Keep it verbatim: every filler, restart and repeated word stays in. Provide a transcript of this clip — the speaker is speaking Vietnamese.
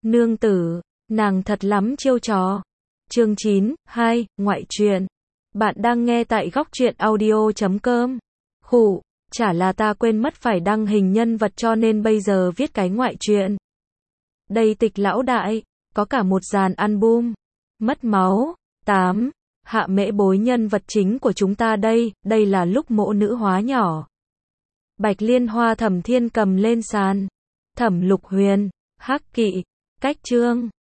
Nương tử, nàng thật lắm chiêu trò. Chương chín, hai, ngoại truyện. Bạn đang nghe tại góc truyện audio chấm com. Khụ, chả là ta quên mất phải đăng hình nhân vật cho nên bây giờ viết cái ngoại truyện. Đây Tịch lão đại, có cả một dàn album. Mất máu. tám. Hạ Mễ Bối nhân vật chính của chúng ta đây, đây là lúc mộ nữ hóa nhỏ. Bạch Liên Hoa Thẩm Thiên cầm lên sàn. Thẩm Lục Huyền, Hắc Kỵ, Cách Trương,